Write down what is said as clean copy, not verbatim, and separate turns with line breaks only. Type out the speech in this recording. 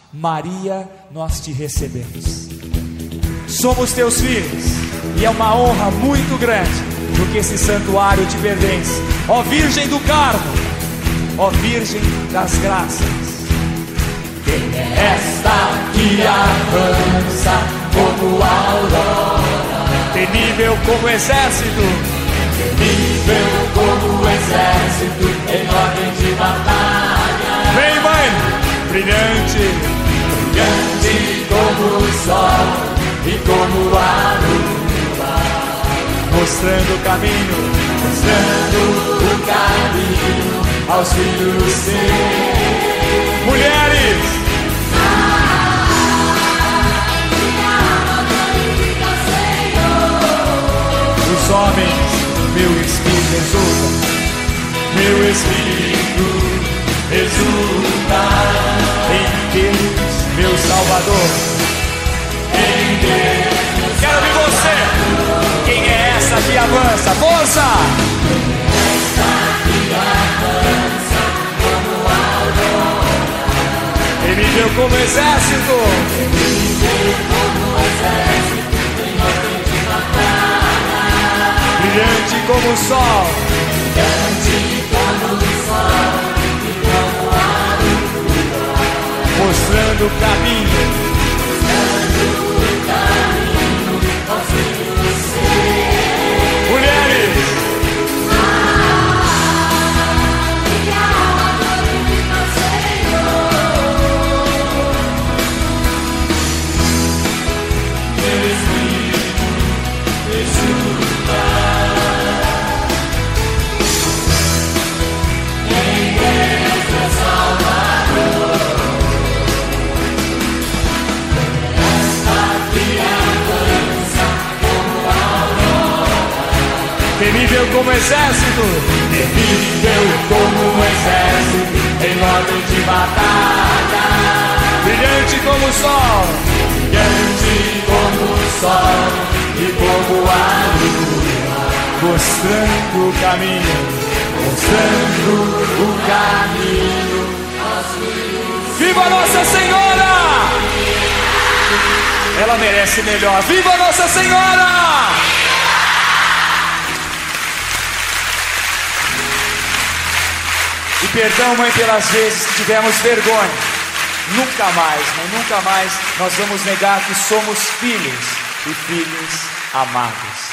Maria, nós te recebemos. Somos teus filhos, e é uma honra muito grande, porque esse santuário te pertence. Ó Virgem do Carmo, ó Virgem das Graças. Quem é esta que avança como a aurora, temível como exército, temível como exército, em ordem de batalha? Vem, mãe, brilhante, brilhante como o sol e como a lua, mostrando o caminho aos filhos seus. Mulheres, os homens, meu espírito exulta, meu espírito exulta em Deus, meu Salvador, em Deus. Quero ver você. Quem é essa que avança? Força! Essa que avança como a aurora, temível como exército, temível como exército, em ordem de batalha, brilhante como o sol, brilhante como o sol e como a lua, mostrando o caminho aos filhos seus. Mulheres, temível como exército, temível como exército, em ordem de batalha, brilhante como o sol, brilhante como o sol e como a lua, mostrando o caminho aos filhos. Viva Nossa Senhora! Ela merece melhor. Viva Nossa Senhora! E perdão, mãe, pelas vezes que tivemos vergonha. Nunca mais, mãe, nunca mais nós vamos negar que somos filhos e filhos amados.